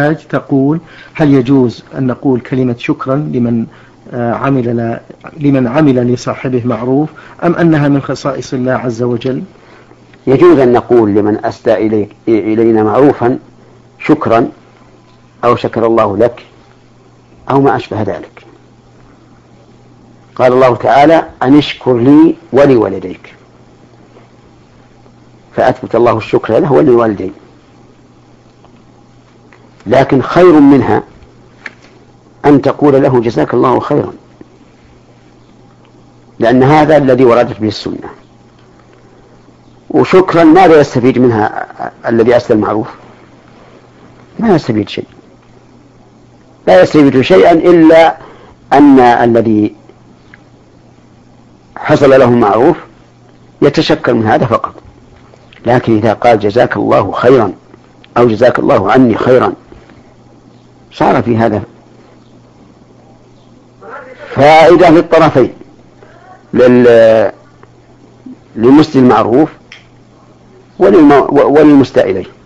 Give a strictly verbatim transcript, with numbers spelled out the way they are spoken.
تقول: هل يجوز أن نقول كلمة شكرا لمن عمل لمن عمل لصاحبه معروف، أم أنها من خصائص الله عز وجل؟ يجوز أن نقول لمن أسدى إليك إلينا معروفا شكرا، أو شكر الله لك، أو ما أشبه ذلك. قال الله تعالى: أن اشكر لي ولوالديك، فأثبت الله الشكر له وللوالدين. لكن خير منها أن تقول له: جزاك الله خيرا، لأن هذا الذي وردت به السنة. وشكرا ماذا يستفيد منها الذي أسدى المعروف؟ ما يستفيد شيء، لا يستفيد شيئا إلا أن الذي حصل له معروف يتشكر من هذا فقط. لكن إذا قال: جزاك الله خيرا، أو جزاك الله عني خيرا، صار في هذا فائدة للطرفين، للمسدي المعروف وللمستاء إليه.